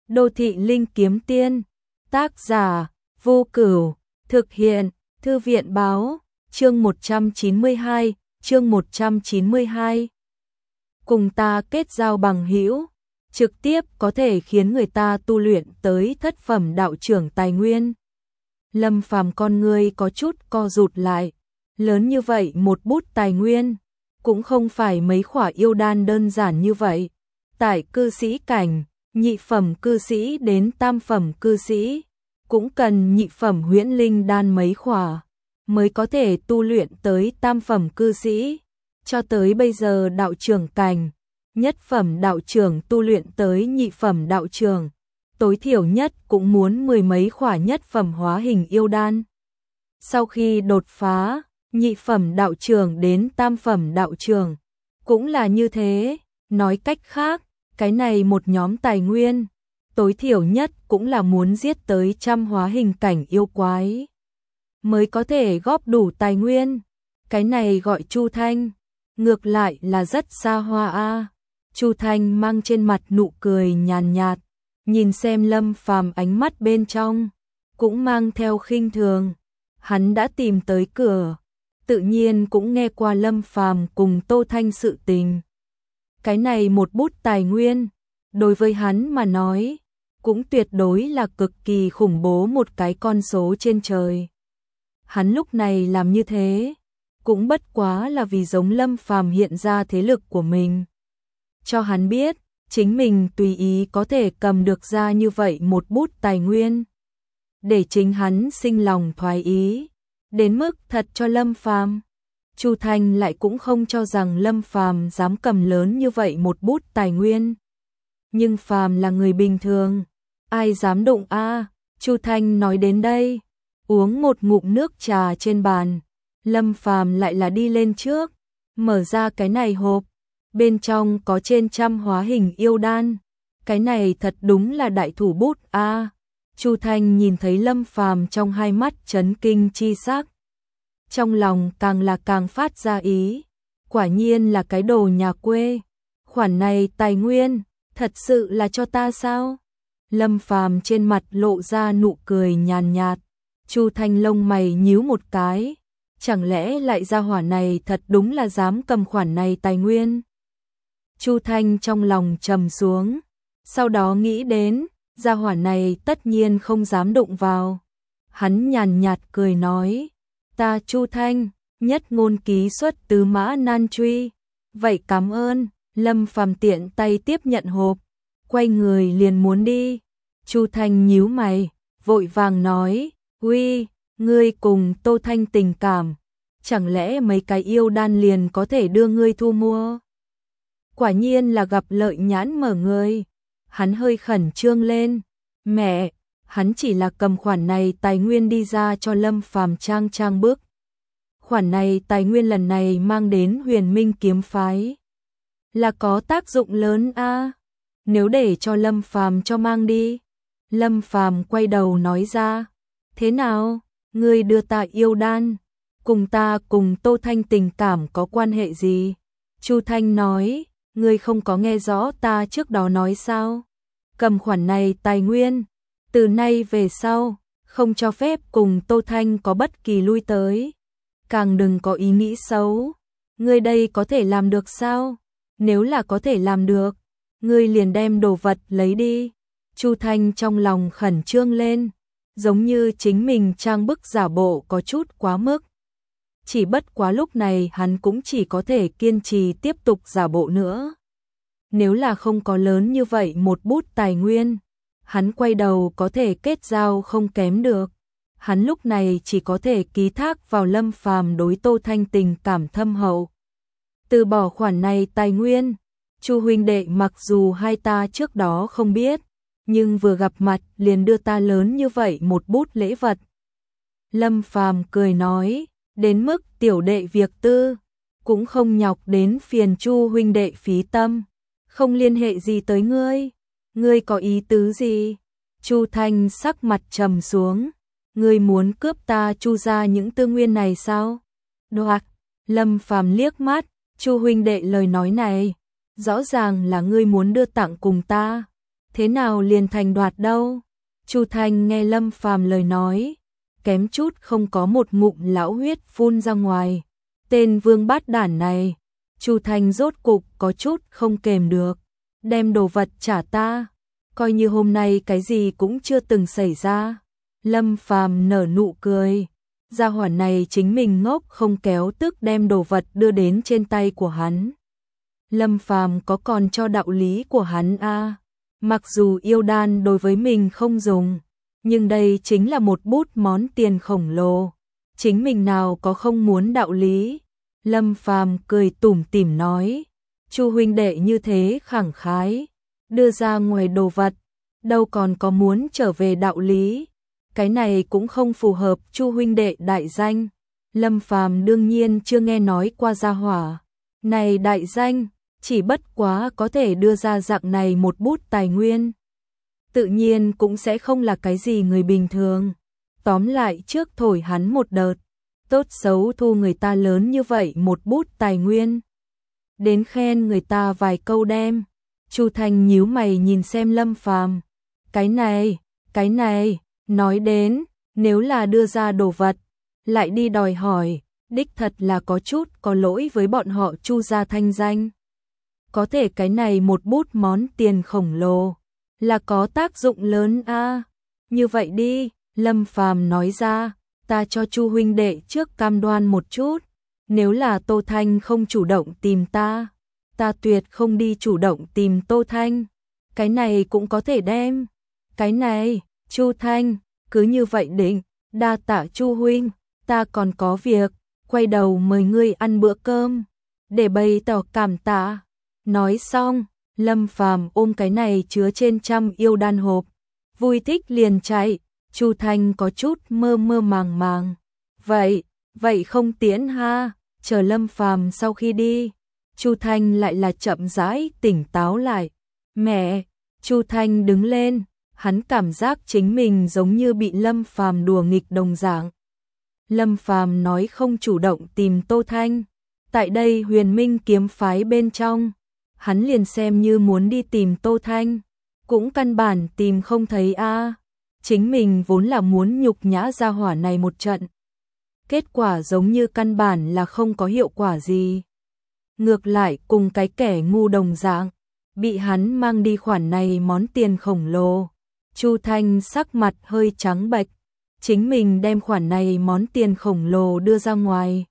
Đô thị linh kiếm tiên, tác giả, Vô Cửu, thực hiện, Thư viện báo, chương 192, chương 192. Cùng ta kết giao bằng hữu, trực tiếp có thể khiến người ta tu luyện tới thất phẩm đạo trưởng tài nguyên. Lâm Phàm con ngươi có chút co rụt lại, lớn như vậy một bút tài nguyên, cũng không phải mấy khỏa yêu đan đơn giản như vậy. Tại cư sĩ cảnh, nhị phẩm cư sĩ đến tam phẩm cư sĩ, cũng cần nhị phẩm huyễn linh đan mấy khỏa, mới có thể tu luyện tới tam phẩm cư sĩ. Cho tới bây giờ đạo trưởng cảnh, nhất phẩm đạo trưởng tu luyện tới nhị phẩm đạo trưởng, tối thiểu nhất cũng muốn mười mấy khỏa nhất phẩm hóa hình yêu đan. Sau khi đột phá, nhị phẩm đạo trưởng đến tam phẩm đạo trưởng, cũng là như thế. Nói cách khác, cái này một nhóm tài nguyên, tối thiểu nhất cũng là muốn giết tới 100 hóa hình cảnh yêu quái, mới có thể góp đủ tài nguyên. Cái này gọi Chu Thanh, ngược lại là rất xa hoa a. Chu Thanh mang trên mặt nụ cười nhàn nhạt, nhìn xem Lâm Phàm ánh mắt bên trong, cũng mang theo khinh thường. Hắn đã tìm tới cửa, tự nhiên cũng nghe qua Lâm Phàm cùng Tô Thanh sự tình. Cái này một bút tài nguyên, đối với hắn mà nói, cũng tuyệt đối là cực kỳ khủng bố một cái con số trên trời. Hắn lúc này làm như thế, cũng bất quá là vì giống Lâm Phàm hiện ra thế lực của mình. Cho hắn biết, chính mình tùy ý có thể cầm được ra như vậy một bút tài nguyên, để chính hắn sinh lòng thoái ý, đến mức thật cho Lâm Phàm. Chu Thanh lại cũng không cho rằng Lâm Phàm dám cầm lớn như vậy một bút tài nguyên. Nhưng Phàm là người bình thường, ai dám đụng a? Chu Thanh nói đến đây, uống một ngụm nước trà trên bàn. Lâm Phàm lại là đi lên trước, mở ra cái này hộp, bên trong có trên 100 hóa hình yêu đan. Cái này thật đúng là đại thủ bút a. Chu Thanh nhìn thấy Lâm Phàm trong hai mắt chấn kinh chi sắc, trong lòng càng là càng phát ra ý, quả nhiên là cái đồ nhà quê. Khoản này tài nguyên, thật sự là cho ta sao? Lâm Phàm trên mặt lộ ra nụ cười nhàn nhạt. Chu Thanh lông mày nhíu một cái, chẳng lẽ lại gia hỏa này thật đúng là dám cầm khoản này tài nguyên? Chu Thanh trong lòng trầm xuống, sau đó nghĩ đến, gia hỏa này tất nhiên không dám đụng vào. Hắn nhàn nhạt cười nói, ta Chu Thanh, nhất ngôn ký xuất tứ mã nan truy. Vậy cảm ơn. Lâm Phàm tiện tay tiếp nhận hộp, quay người liền muốn đi. Chu Thanh nhíu mày, vội vàng nói, uy, ngươi cùng Tô Thanh tình cảm, chẳng lẽ mấy cái yêu đan liền có thể đưa ngươi thu mua? Quả nhiên là gặp lợi nhãn mở người. Hắn hơi khẩn trương lên, mẹ, hắn chỉ là cầm khoản này tài nguyên đi ra cho Lâm Phàm trang bức. Khoản này tài nguyên lần này mang đến Huyền Minh kiếm phái, là có tác dụng lớn a. Nếu để cho Lâm Phàm cho mang đi. Lâm Phàm quay đầu nói ra, thế nào, ngươi đưa ta yêu đan, cùng ta cùng Tô Thanh tình cảm có quan hệ gì? Chu Thanh nói, ngươi không có nghe rõ ta trước đó nói sao? Cầm khoản này tài nguyên, từ nay về sau, không cho phép cùng Tô Thanh có bất kỳ lui tới, càng đừng có ý nghĩ xấu. Ngươi đây có thể làm được sao? Nếu là có thể làm được, ngươi liền đem đồ vật lấy đi. Chu Thanh trong lòng khẩn trương lên, giống như chính mình trang bức giả bộ có chút quá mức. Chỉ bất quá lúc này hắn cũng chỉ có thể kiên trì tiếp tục giả bộ nữa. Nếu là không có lớn như vậy một bút tài nguyên, hắn quay đầu có thể kết giao không kém được. Hắn lúc này chỉ có thể ký thác vào Lâm Phàm đối Tô Thanh tình cảm thâm hậu. Từ bỏ khoản này tài nguyên, Chu huynh đệ mặc dù hai ta trước đó không biết, nhưng vừa gặp mặt liền đưa ta lớn như vậy một bút lễ vật. Lâm Phàm cười nói, đến mức tiểu đệ việc tư, cũng không nhọc đến phiền Chu huynh đệ phí tâm, không liên hệ gì tới ngươi. Ngươi có ý tứ gì? Chu Thanh sắc mặt trầm xuống, ngươi muốn cướp ta Chu ra những tư nguyên này sao? Đoạt. Lâm Phàm liếc mắt, Chu huynh đệ lời nói này, rõ ràng là ngươi muốn đưa tặng cùng ta. thế nào liền thành đoạt đâu? Chu Thanh nghe Lâm Phàm lời nói, kém chút không có một ngụm lão huyết phun ra ngoài. Tên vương bát đản này, Chu Thanh rốt cục có chút không kềm được, đem đồ vật trả ta, coi như hôm nay cái gì cũng chưa từng xảy ra. Lâm Phàm nở nụ cười, gia hỏa này chính mình ngốc không kéo tức đem đồ vật đưa đến trên tay của hắn. Lâm Phàm có còn cho đạo lý của hắn a. Mặc dù yêu đan đối với mình không dùng, nhưng đây chính là một bút món tiền khổng lồ, chính mình nào có không muốn đạo lý. Lâm Phàm cười tủm tỉm nói, Chu huynh đệ như thế khẳng khái, đưa ra ngoài đồ vật, đâu còn có muốn trở về đạo lý. Cái này cũng không phù hợp Chu huynh đệ đại danh. Lâm Phàm đương nhiên chưa nghe nói qua gia hỏa này đại danh, chỉ bất quá có thể đưa ra dạng này một bút tài nguyên, tự nhiên cũng sẽ không là cái gì người bình thường. Tóm lại trước thổi hắn một đợt, tốt xấu thu người ta lớn như vậy một bút tài nguyên, đến khen người ta vài câu đem. Chu Thanh nhíu mày nhìn xem Lâm Phàm, cái này, nói đến, nếu là đưa ra đồ vật, lại đi đòi hỏi, đích thật là có chút có lỗi với bọn họ Chu gia thanh danh. Có thể cái này một bút món tiền khổng lồ, là có tác dụng lớn a. Như vậy đi, Lâm Phàm nói ra, ta cho Chu huynh đệ trước cam đoan một chút, nếu là Tô Thanh không chủ động tìm ta, ta tuyệt không đi chủ động tìm Tô Thanh. Cái này cũng có thể đem. Cái này, Chu Thanh, cứ như vậy định, đa tạ Chu huynh, ta còn có việc, quay đầu mời ngươi ăn bữa cơm, để bày tỏ cảm tạ. Nói xong, Lâm Phàm ôm cái này chứa trên trăm yêu đan hộp, vui thích liền chạy. Chu Thanh có chút mơ mơ màng màng. Vậy không tiễn ha. Chờ Lâm Phàm sau khi đi, Chu Thanh lại là chậm rãi tỉnh táo lại. Mẹ, Chu Thanh đứng lên, hắn cảm giác chính mình giống như bị Lâm Phàm đùa nghịch đồng dạng. Lâm Phàm nói không chủ động tìm Tô Thanh, tại đây Huyền Minh kiếm phái bên trong, hắn liền xem như muốn đi tìm Tô Thanh, cũng căn bản tìm không thấy a. Chính mình vốn là muốn nhục nhã gia hỏa này một trận, kết quả giống như căn bản là không có hiệu quả gì. Ngược lại cùng cái kẻ ngu đồng dạng, bị hắn mang đi khoản này món tiền khổng lồ. Chu Thanh sắc mặt hơi trắng bệch, chính mình đem khoản này món tiền khổng lồ đưa ra ngoài,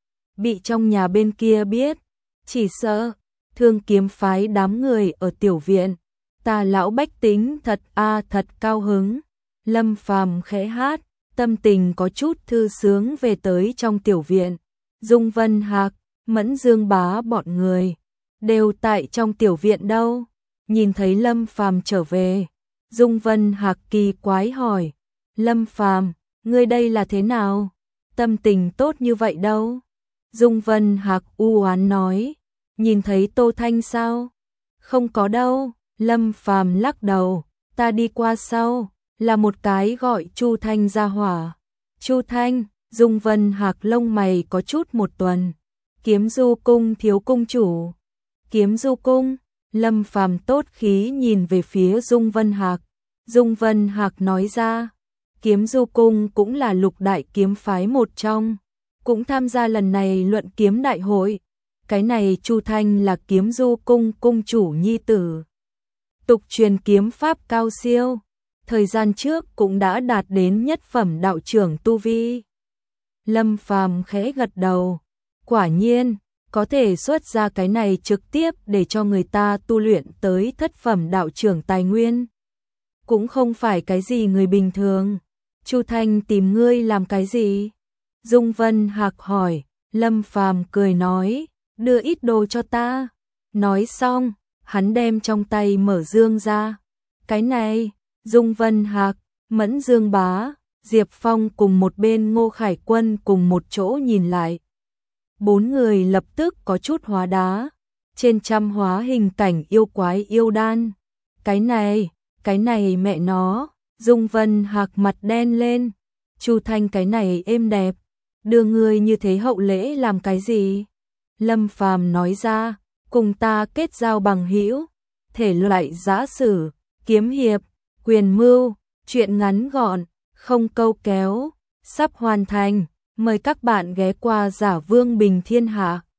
bị trong nhà bên kia biết, chỉ sợ Thương kiếm phái đám người ở tiểu viện, ta lão bách tính thật thật cao hứng. Lâm Phàm khẽ hát, tâm tình có chút thư sướng về tới trong tiểu viện. Dung Vân Hạc, Mẫn Dương Bá bọn người đều tại trong tiểu viện đâu. Nhìn thấy Lâm Phàm trở về, Dung Vân Hạc kỳ quái hỏi, Lâm Phàm, ngươi đây là thế nào? Tâm tình tốt như vậy đâu? Dung Vân Hạc u oán nói, nhìn thấy Tô Thanh sao? Không có đâu. Lâm Phàm lắc đầu, ta đi qua sau, là một cái gọi Chu Thanh ra hỏa. Chu Thanh, Dung Vân Hạc lông mày có chút một tuần. Kiếm Du cung thiếu cung chủ. Kiếm Du cung, Lâm Phàm tốt khí nhìn về phía Dung Vân Hạc. Dung Vân Hạc nói ra, Kiếm Du cung cũng là lục đại kiếm phái một trong, cũng tham gia lần này luận kiếm đại hội. Cái này Chu Thanh là Kiếm Du cung cung chủ nhi tử, tục truyền kiếm pháp cao siêu, thời gian trước cũng đã đạt đến nhất phẩm đạo trưởng tu vi. Lâm Phàm khẽ gật đầu, quả nhiên, có thể xuất ra cái này trực tiếp để cho người ta tu luyện tới thất phẩm đạo trưởng tài nguyên, cũng không phải cái gì người bình thường. Chu Thanh tìm ngươi làm cái gì? Dung Vân Hạc hỏi. Lâm Phàm cười nói, đưa ít đồ cho ta. Nói xong, hắn đem trong tay mở dương ra. Cái này, Dung Vân Hạc, Mẫn Dương Bá, Diệp Phong cùng một bên Ngô Khải Quân cùng một chỗ nhìn lại. Bốn người lập tức có chút hóa đá, trên trăm hóa hình cảnh yêu quái yêu đan. Cái này mẹ nó, Dung Vân Hạc mặt đen lên. Chu Thanh cái này êm đẹp, đưa người như thế hậu lễ làm cái gì? Lâm Phàm nói ra, cùng ta kết giao bằng hữu, thể loại giã sử, kiếm hiệp, quyền mưu, truyện ngắn gọn, không câu kéo, sắp hoàn thành. Mời các bạn ghé qua Giả Vương Bình Thiên Hạ.